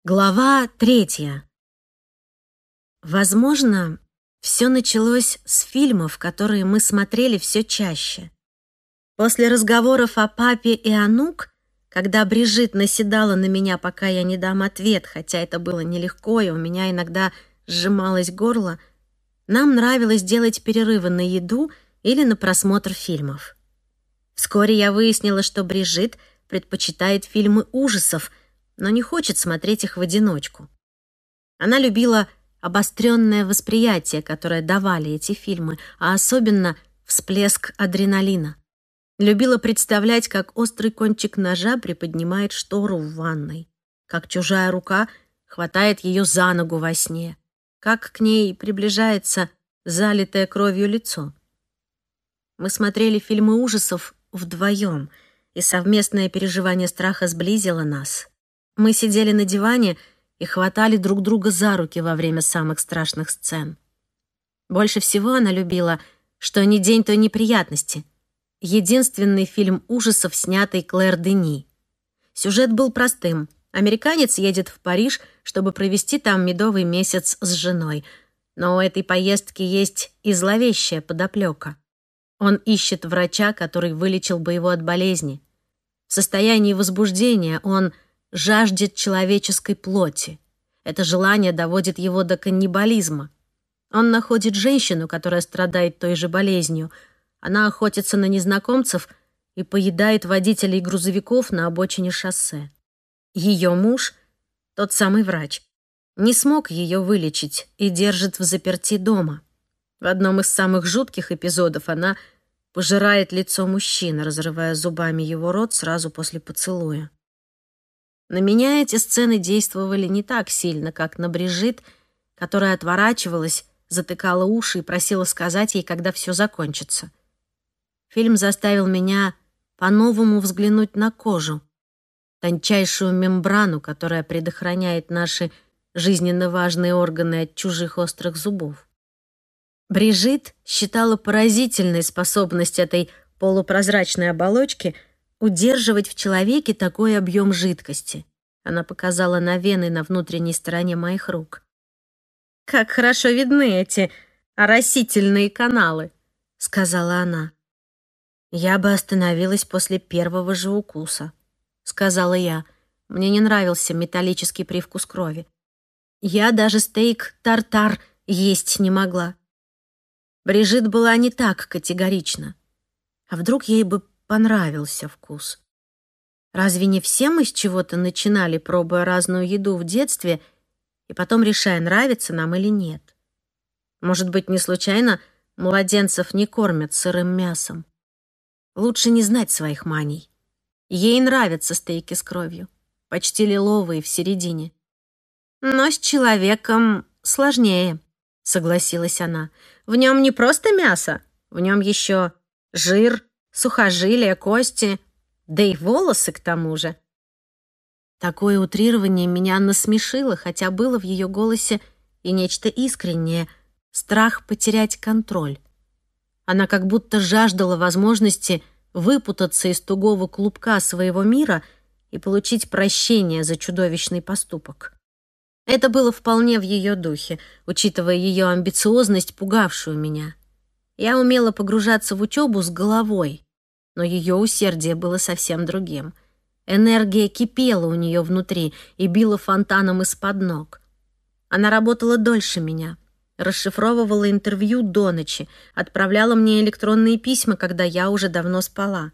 Глава 3. Возможно, все началось с фильмов, которые мы смотрели все чаще. После разговоров о папе и Анук, когда Брижит наседала на меня, пока я не дам ответ, хотя это было нелегко, и у меня иногда сжималось горло, нам нравилось делать перерывы на еду или на просмотр фильмов. Вскоре я выяснила, что Брижит предпочитает фильмы ужасов, но не хочет смотреть их в одиночку. Она любила обостренное восприятие, которое давали эти фильмы, а особенно всплеск адреналина. Любила представлять, как острый кончик ножа приподнимает штору в ванной, как чужая рука хватает ее за ногу во сне, как к ней приближается залитое кровью лицо. Мы смотрели фильмы ужасов вдвоем, и совместное переживание страха сблизило нас. Мы сидели на диване и хватали друг друга за руки во время самых страшных сцен. Больше всего она любила «Что ни день, то неприятности», единственный фильм ужасов, снятый Клэр Дени. Сюжет был простым. Американец едет в Париж, чтобы провести там медовый месяц с женой. Но у этой поездки есть и зловещая подоплека. Он ищет врача, который вылечил бы его от болезни. В состоянии возбуждения он жаждет человеческой плоти. Это желание доводит его до каннибализма. Он находит женщину, которая страдает той же болезнью. Она охотится на незнакомцев и поедает водителей грузовиков на обочине шоссе. Ее муж, тот самый врач, не смог ее вылечить и держит в заперти дома. В одном из самых жутких эпизодов она пожирает лицо мужчины, разрывая зубами его рот сразу после поцелуя. На меня эти сцены действовали не так сильно, как на Брижит, которая отворачивалась, затыкала уши и просила сказать ей, когда все закончится. Фильм заставил меня по-новому взглянуть на кожу, тончайшую мембрану, которая предохраняет наши жизненно важные органы от чужих острых зубов. Брижит считала поразительной способность этой полупрозрачной оболочки удерживать в человеке такой объем жидкости. Она показала на вены на внутренней стороне моих рук. «Как хорошо видны эти оросительные каналы», — сказала она. «Я бы остановилась после первого же укуса», — сказала я. Мне не нравился металлический привкус крови. Я даже стейк тартар есть не могла. Брижит была не так категорична. А вдруг ей бы понравился вкус? Разве не все мы с чего-то начинали, пробуя разную еду в детстве, и потом решая, нравится нам или нет? Может быть, не случайно младенцев не кормят сырым мясом? Лучше не знать своих маний. Ей нравятся стейки с кровью, почти лиловые в середине. Но с человеком сложнее, согласилась она. В нем не просто мясо, в нем еще жир, сухожилия, кости, да и волосы к тому же. Такое утрирование меня насмешило, хотя было в ее голосе и нечто искреннее — страх потерять контроль. Она как будто жаждала возможности выпутаться из тугого клубка своего мира и получить прощение за чудовищный поступок. Это было вполне в ее духе, учитывая ее амбициозность, пугавшую меня. Я умела погружаться в учебу с головой, но ее усердие было совсем другим. Энергия кипела у нее внутри и била фонтаном из-под ног. Она работала дольше меня, расшифровывала интервью до ночи, отправляла мне электронные письма, когда я уже давно спала.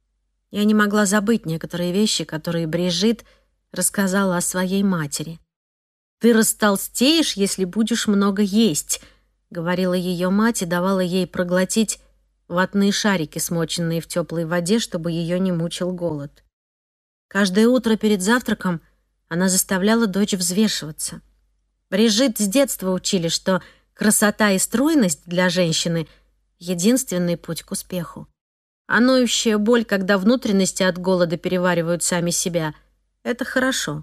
Я не могла забыть некоторые вещи, которые Брижит рассказала о своей матери. «Ты растолстеешь, если будешь много есть», — говорила ее мать и давала ей проглотить ватные шарики, смоченные в теплой воде, чтобы ее не мучил голод. Каждое утро перед завтраком она заставляла дочь взвешиваться. Брижит с детства учили, что красота и стройность для женщины — единственный путь к успеху. А ноющая боль, когда внутренности от голода переваривают сами себя — это хорошо.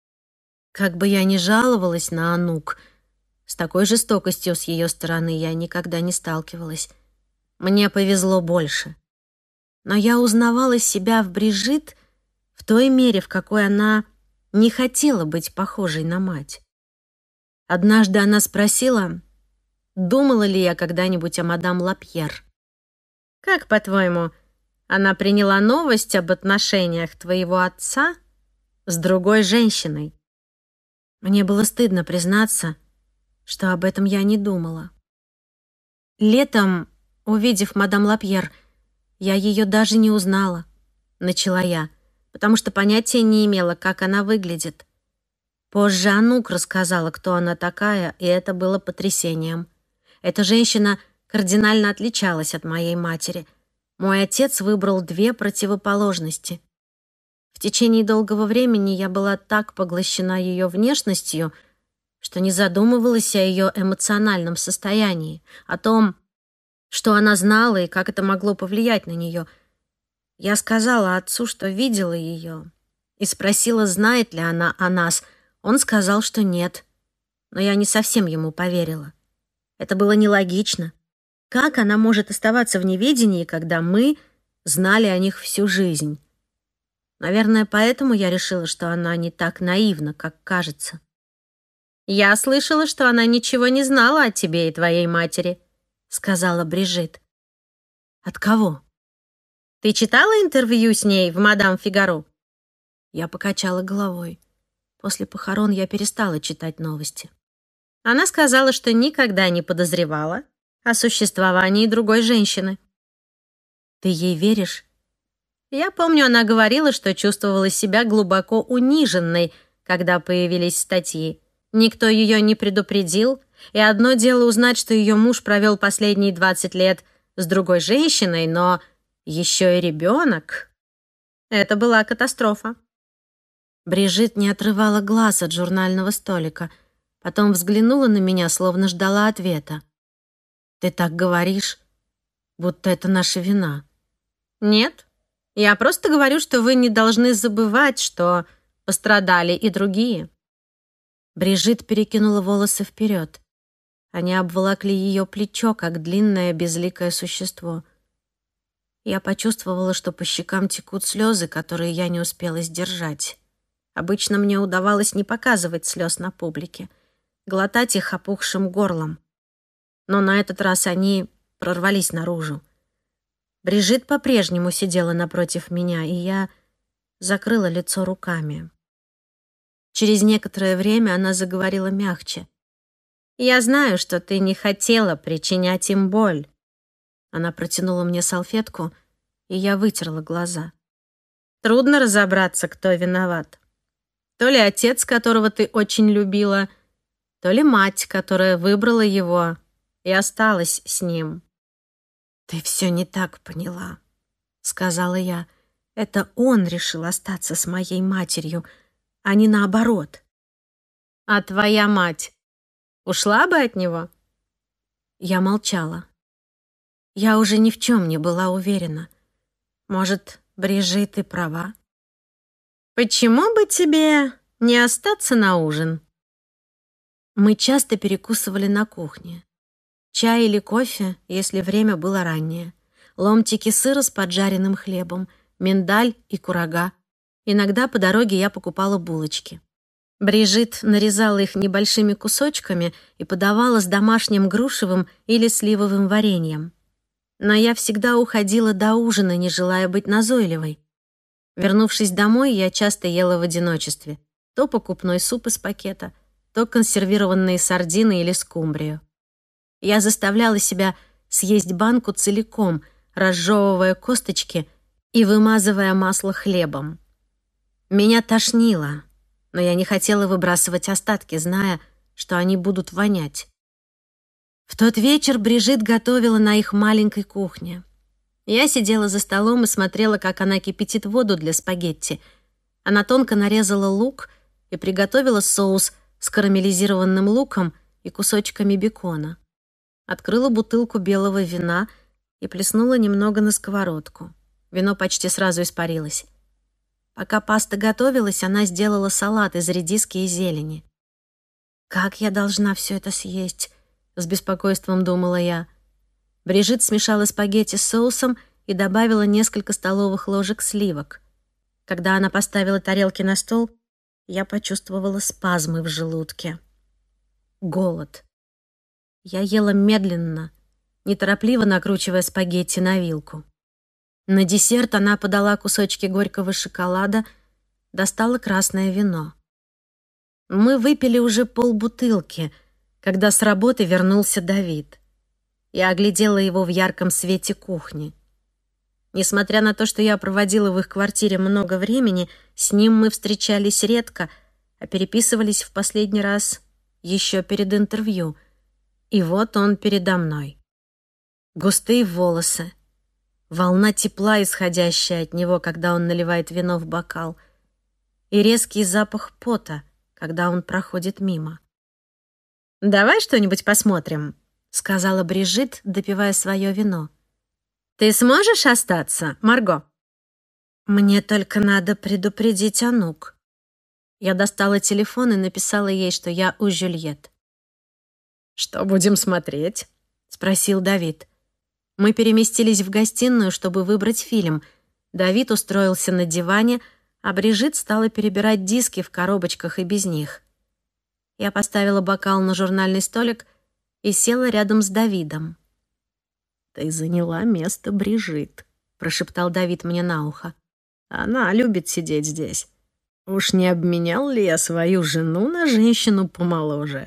Как бы я ни жаловалась на Анук, с такой жестокостью с ее стороны я никогда не сталкивалась. Мне повезло больше. Но я узнавала себя в Брижит в той мере, в какой она не хотела быть похожей на мать. Однажды она спросила, думала ли я когда-нибудь о мадам Лапьер. «Как, по-твоему, она приняла новость об отношениях твоего отца с другой женщиной?» Мне было стыдно признаться, что об этом я не думала. Летом, увидев мадам Лапьер, я ее даже не узнала, начала я, потому что понятия не имела, как она выглядит. Позже Анук рассказала, кто она такая, и это было потрясением. Эта женщина кардинально отличалась от моей матери. Мой отец выбрал две противоположности. В течение долгого времени я была так поглощена ее внешностью, что не задумывалась о ее эмоциональном состоянии, о том, что она знала и как это могло повлиять на нее. Я сказала отцу, что видела ее, и спросила, знает ли она о нас. Он сказал, что нет, но я не совсем ему поверила. Это было нелогично. Как она может оставаться в неведении, когда мы знали о них всю жизнь? Наверное, поэтому я решила, что она не так наивна, как кажется. «Я слышала, что она ничего не знала о тебе и твоей матери», — сказала Брижит. «От кого?» «Ты читала интервью с ней в «Мадам Фигаро»?» Я покачала головой. После похорон я перестала читать новости. Она сказала, что никогда не подозревала о существовании другой женщины. «Ты ей веришь?» Я помню, она говорила, что чувствовала себя глубоко униженной, когда появились статьи. Никто ее не предупредил, и одно дело узнать, что ее муж провел последние 20 лет с другой женщиной, но еще и ребенок. Это была катастрофа. Брижит не отрывала глаз от журнального столика, потом взглянула на меня, словно ждала ответа. «Ты так говоришь, будто это наша вина». «Нет, я просто говорю, что вы не должны забывать, что пострадали и другие». Брижит перекинула волосы вперед. Они обволокли ее плечо, как длинное безликое существо. Я почувствовала, что по щекам текут слезы, которые я не успела сдержать. Обычно мне удавалось не показывать слез на публике, глотать их опухшим горлом. Но на этот раз они прорвались наружу. Брижит по-прежнему сидела напротив меня, и я закрыла лицо руками. Через некоторое время она заговорила мягче. «Я знаю, что ты не хотела причинять им боль». Она протянула мне салфетку, и я вытерла глаза. «Трудно разобраться, кто виноват. То ли отец, которого ты очень любила, то ли мать, которая выбрала его и осталась с ним». «Ты все не так поняла», — сказала я. «Это он решил остаться с моей матерью, а не наоборот». «А твоя мать ушла бы от него?» Я молчала. Я уже ни в чем не была уверена. Может, Брижит и права? «Почему бы тебе не остаться на ужин?» Мы часто перекусывали на кухне. Чай или кофе, если время было раннее. Ломтики сыра с поджаренным хлебом, миндаль и курага. Иногда по дороге я покупала булочки. Брижит нарезала их небольшими кусочками и подавала с домашним грушевым или сливовым вареньем. Но я всегда уходила до ужина, не желая быть назойливой. Вернувшись домой, я часто ела в одиночестве. То покупной суп из пакета, то консервированные сардины или скумбрию. Я заставляла себя съесть банку целиком, разжевывая косточки и вымазывая масло хлебом. Меня тошнило, но я не хотела выбрасывать остатки, зная, что они будут вонять. В тот вечер Брижит готовила на их маленькой кухне. Я сидела за столом и смотрела, как она кипятит воду для спагетти. Она тонко нарезала лук и приготовила соус с карамелизированным луком и кусочками бекона. Открыла бутылку белого вина и плеснула немного на сковородку. Вино почти сразу испарилось. Пока паста готовилась, она сделала салат из редиски и зелени. «Как я должна все это съесть?» — с беспокойством думала я. Брижит смешала спагетти с соусом и добавила несколько столовых ложек сливок. Когда она поставила тарелки на стол, Я почувствовала спазмы в желудке. Голод. Я ела медленно, неторопливо накручивая спагетти на вилку. На десерт она подала кусочки горького шоколада, достала красное вино. Мы выпили уже полбутылки, когда с работы вернулся Давид. Я оглядела его в ярком свете кухни. Несмотря на то, что я проводила в их квартире много времени, с ним мы встречались редко, а переписывались в последний раз еще перед интервью. И вот он передо мной. Густые волосы, волна тепла, исходящая от него, когда он наливает вино в бокал, и резкий запах пота, когда он проходит мимо. «Давай что-нибудь посмотрим», — сказала Брижит, допивая свое вино. «Ты сможешь остаться, Марго?» «Мне только надо предупредить Анук». Я достала телефон и написала ей, что я у Жюльет. «Что будем смотреть?» — спросил Давид. Мы переместились в гостиную, чтобы выбрать фильм. Давид устроился на диване, а Брижит стала перебирать диски в коробочках и без них. Я поставила бокал на журнальный столик и села рядом с Давидом. «Ты заняла место Брижит», — прошептал Давид мне на ухо. «Она любит сидеть здесь. Уж не обменял ли я свою жену на женщину помоложе?»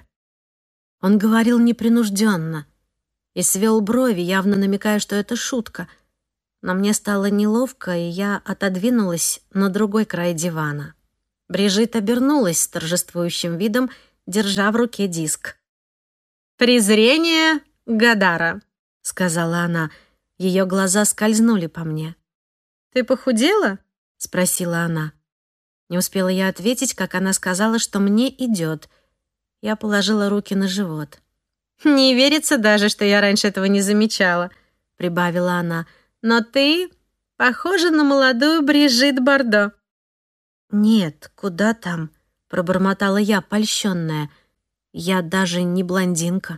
Он говорил непринужденно и свел брови, явно намекая, что это шутка. Но мне стало неловко, и я отодвинулась на другой край дивана. Брижит обернулась с торжествующим видом, держа в руке диск. «Презрение Годара», — сказала она. Ее глаза скользнули по мне. «Ты похудела?» — спросила она. Не успела я ответить, как она сказала, что мне идет. Я положила руки на живот. «Не верится даже, что я раньше этого не замечала», — прибавила она. «Но ты похожа на молодую Брижит Бардо». «Нет, куда там?» — пробормотала я, польщенная. «Я даже не блондинка».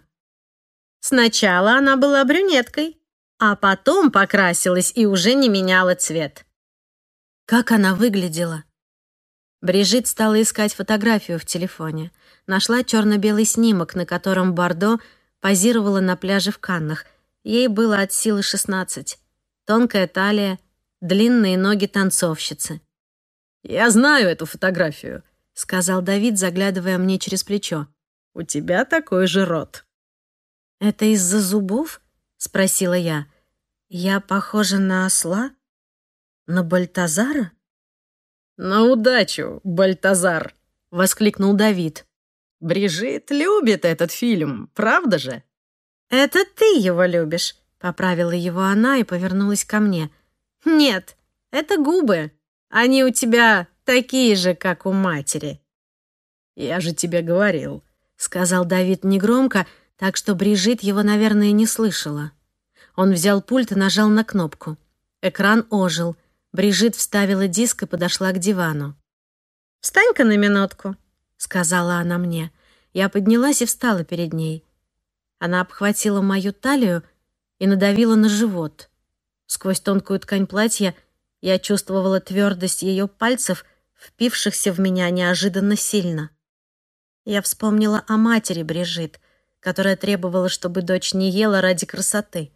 «Сначала она была брюнеткой, а потом покрасилась и уже не меняла цвет». «Как она выглядела?» Брижит стала искать фотографию в телефоне. Нашла черно-белый снимок, на котором Бардо позировала на пляже в Каннах. Ей было от силы 16. Тонкая талия, длинные ноги танцовщицы. «Я знаю эту фотографию», — сказал Давид, заглядывая мне через плечо. «У тебя такой же рот». «Это из-за зубов?» — спросила я. «Я похожа на осла? На Бальтазара?» «На удачу, Бальтазар!» — воскликнул Давид. «Брижит любит этот фильм, правда же?» «Это ты его любишь», — поправила его она и повернулась ко мне. «Нет, это губы. Они у тебя такие же, как у матери». «Я же тебе говорил», — сказал Давид негромко, так что Брижит его, наверное, не слышала. Он взял пульт и нажал на кнопку. Экран ожил. Брижит вставила диск и подошла к дивану. «Встань-ка на минутку», — сказала она мне. Я поднялась и встала перед ней. Она обхватила мою талию и надавила на живот. Сквозь тонкую ткань платья я чувствовала твердость ее пальцев, впившихся в меня неожиданно сильно. Я вспомнила о матери Брижит, которая требовала, чтобы дочь не ела ради красоты.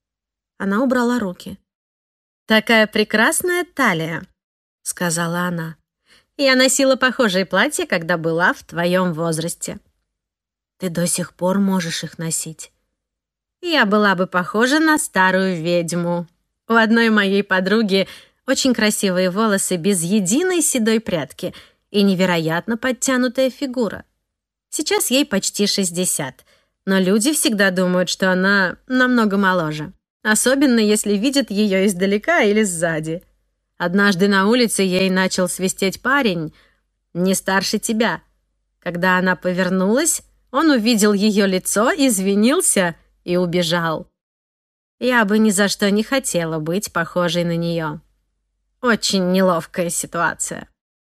Она убрала руки. «Такая прекрасная талия», — сказала она. «Я носила похожие платья, когда была в твоем возрасте». «Ты до сих пор можешь их носить». «Я была бы похожа на старую ведьму. У одной моей подруги очень красивые волосы без единой седой прядки и невероятно подтянутая фигура. Сейчас ей почти 60, но люди всегда думают, что она намного моложе. Особенно, если видят ее издалека или сзади. Однажды на улице ей начал свистеть парень, не старше тебя. Когда она повернулась, он увидел ее лицо, извинился и убежал. Я бы ни за что не хотела быть похожей на нее. Очень неловкая ситуация».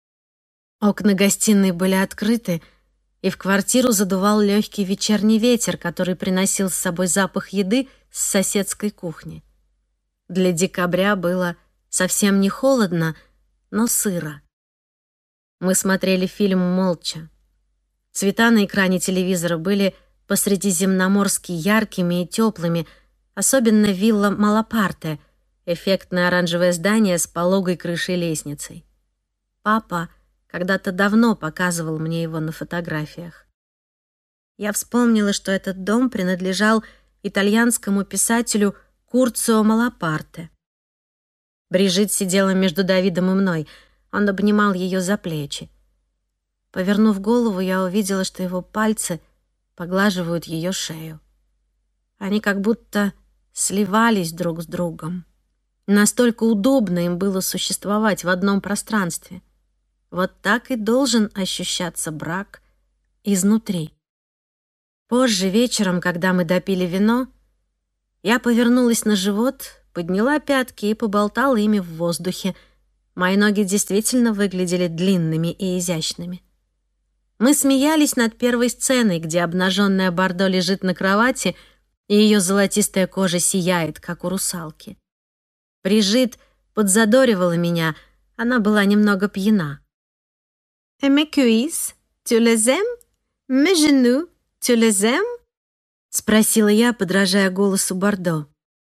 Окна гостиной были открыты, и в квартиру задувал легкий вечерний ветер, который приносил с собой запах еды с соседской кухни. Для декабря было совсем не холодно, но сыро. Мы смотрели фильм молча. Цвета на экране телевизора были по-средиземноморски яркими и теплыми, особенно вилла Малапарте, эффектное оранжевое здание с пологой крышей лестницей. Папа когда-то давно показывал мне его на фотографиях. Я вспомнила, что этот дом принадлежал итальянскому писателю Курцио Малапарте. Брижит сидела между Давидом и мной. Он обнимал ее за плечи. Повернув голову, я увидела, что его пальцы поглаживают ее шею. Они как будто сливались друг с другом. Настолько удобно им было существовать в одном пространстве. Вот так и должен ощущаться брак изнутри. Позже вечером, когда мы допили вино, я повернулась на живот, подняла пятки и поболтала ими в воздухе. Мои ноги действительно выглядели длинными и изящными. Мы смеялись над первой сценой, где обнаженная Бардо лежит на кровати, и ее золотистая кожа сияет, как у русалки. Брижит подзадоривала меня, она была немного пьяна. «Et mes cuisses, tu les aimes? Mes genoux, tu les aimes?» — спросила я, подражая голосу Бардо.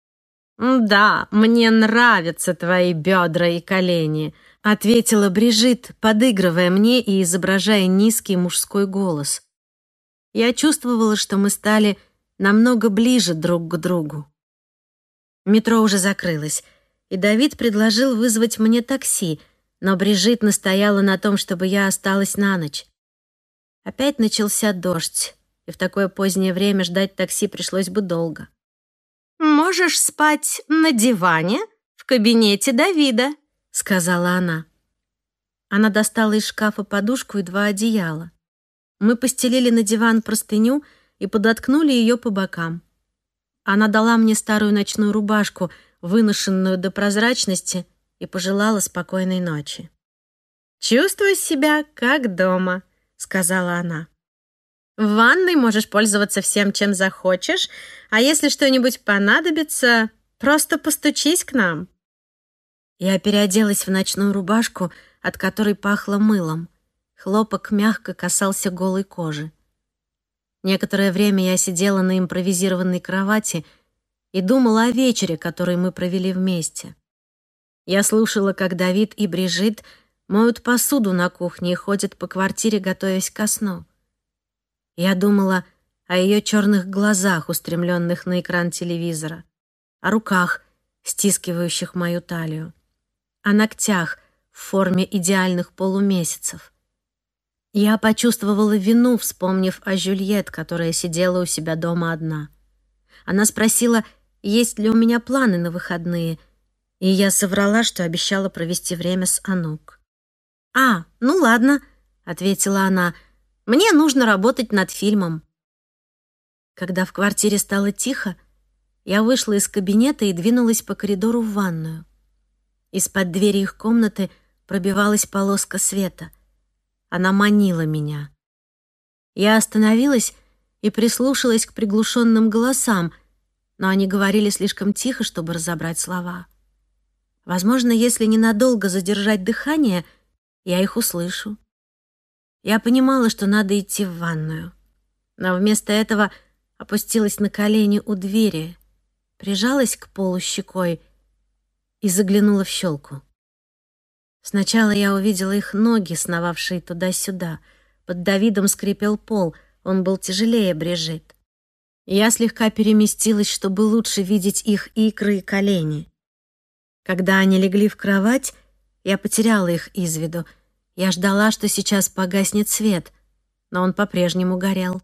«Да, мне нравятся твои бедра и колени», — ответила Брижит, подыгрывая мне и изображая низкий мужской голос. Я чувствовала, что мы стали намного ближе друг к другу. Метро уже закрылось, и Давид предложил вызвать мне такси, но Брижит настояла на том, чтобы я осталась на ночь. Опять начался дождь, и в такое позднее время ждать такси пришлось бы долго. «Можешь спать на диване в кабинете Давида», — сказала она. Она достала из шкафа подушку и 2 одеяла. Мы постелили на диван простыню и подоткнули ее по бокам. Она дала мне старую ночную рубашку, выношенную до прозрачности, и пожелала спокойной ночи. «Чувствуй себя как дома», — сказала она. «В ванной можешь пользоваться всем, чем захочешь, а если что-нибудь понадобится, просто постучись к нам». Я переоделась в ночную рубашку, от которой пахло мылом. Хлопок мягко касался голой кожи. Некоторое время я сидела на импровизированной кровати и думала о вечере, который мы провели вместе. Я слушала, как Давид и Брижит моют посуду на кухне и ходят по квартире, готовясь ко сну. Я думала о ее черных глазах, устремленных на экран телевизора, о руках, стискивающих мою талию, о ногтях в форме идеальных полумесяцев. Я почувствовала вину, вспомнив о Жюльет, которая сидела у себя дома одна. Она спросила, есть ли у меня планы на выходные, и я соврала, что обещала провести время с Анук. «А, ну ладно», — ответила она, — «мне нужно работать над фильмом». Когда в квартире стало тихо, я вышла из кабинета и двинулась по коридору в ванную. Из-под двери их комнаты пробивалась полоска света. Она манила меня. Я остановилась и прислушалась к приглушенным голосам, но они говорили слишком тихо, чтобы разобрать слова. Возможно, если ненадолго задержать дыхание, я их услышу. Я понимала, что надо идти в ванную, но вместо этого опустилась на колени у двери, прижалась к полу щекой и заглянула в щелку. Сначала я увидела их ноги, сновавшие туда-сюда. Под Давидом скрипел пол, он был тяжелее Брижит. Я слегка переместилась, чтобы лучше видеть их икры и колени. Когда они легли в кровать, я потеряла их из виду. Я ждала, что сейчас погаснет свет, но он по-прежнему горел.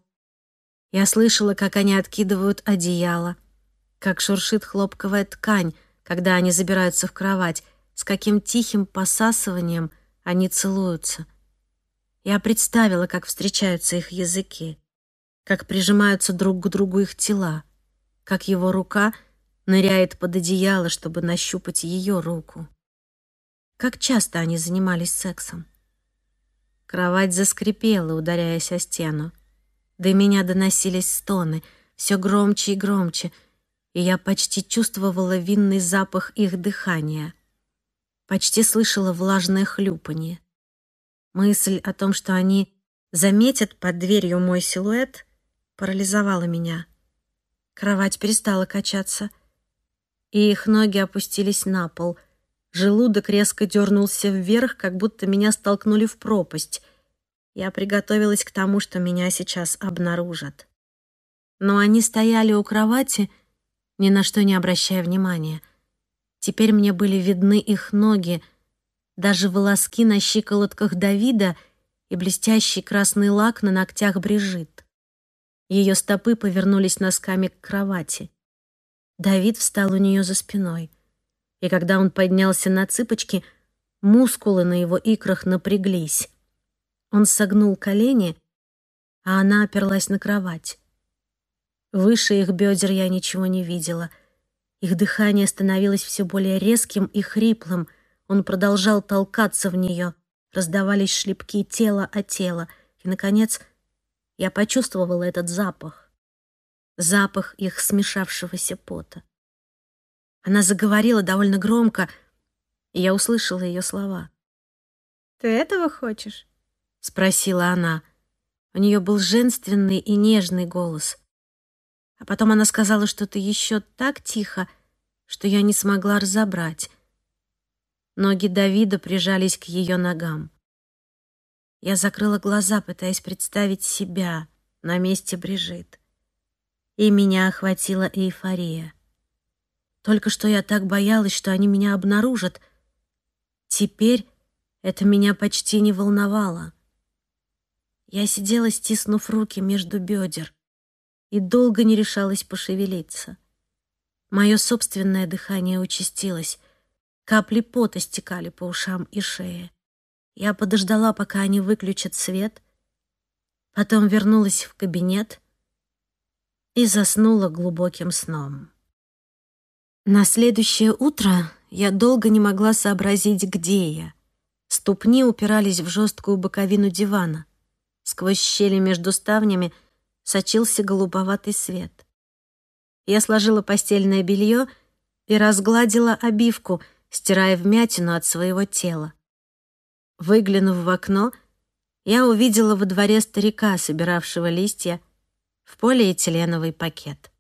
Я слышала, как они откидывают одеяло, как шуршит хлопковая ткань, когда они забираются в кровать, с каким тихим посасыванием они целуются. Я представила, как встречаются их языки, как прижимаются друг к другу их тела, как его рука ныряет под одеяло, чтобы нащупать ее руку. Как часто они занимались сексом. Кровать заскрипела, ударяясь о стену. До меня доносились стоны, все громче и громче, и я почти чувствовала винный запах их дыхания. Почти слышала влажное хлюпанье. Мысль о том, что они заметят под дверью мой силуэт, парализовала меня. Кровать перестала качаться, и их ноги опустились на пол. Желудок резко дернулся вверх, как будто меня столкнули в пропасть. Я приготовилась к тому, что меня сейчас обнаружат. Но они стояли у кровати, ни на что не обращая внимания. Теперь мне были видны их ноги, даже волоски на щиколотках Давида и блестящий красный лак на ногтях Брижит. Ее стопы повернулись носками к кровати. Давид встал у нее за спиной, и когда он поднялся на цыпочки, мускулы на его икрах напряглись. Он согнул колени, а она оперлась на кровать. Выше их бедер я ничего не видела. Их дыхание становилось все более резким и хриплым. Он продолжал толкаться в нее. Раздавались шлепки тела о тело. И, наконец, я почувствовала этот запах. Запах их смешавшегося пота. Она заговорила довольно громко, и я услышала ее слова. «Ты этого хочешь?» — спросила она. У нее был женственный и нежный голос. А потом она сказала что-то еще так тихо, что я не смогла разобрать. Ноги Давида прижались к ее ногам. Я закрыла глаза, пытаясь представить себя на месте Брижит. И меня охватила эйфория. Только что я так боялась, что они меня обнаружат. Теперь это меня почти не волновало. Я сидела, стиснув руки между бедер, и долго не решалась пошевелиться. Мое собственное дыхание участилось. Капли пота стекали по ушам и шее. Я подождала, пока они выключат свет, потом вернулась в кабинет и заснула глубоким сном. На следующее утро я долго не могла сообразить, где я. Ступни упирались в жесткую боковину дивана. Сквозь щели между ставнями сочился голубоватый свет. Я сложила постельное белье и разгладила обивку, стирая вмятину от своего тела. Выглянув в окно, я увидела во дворе старика, собиравшего листья в полиэтиленовый пакет.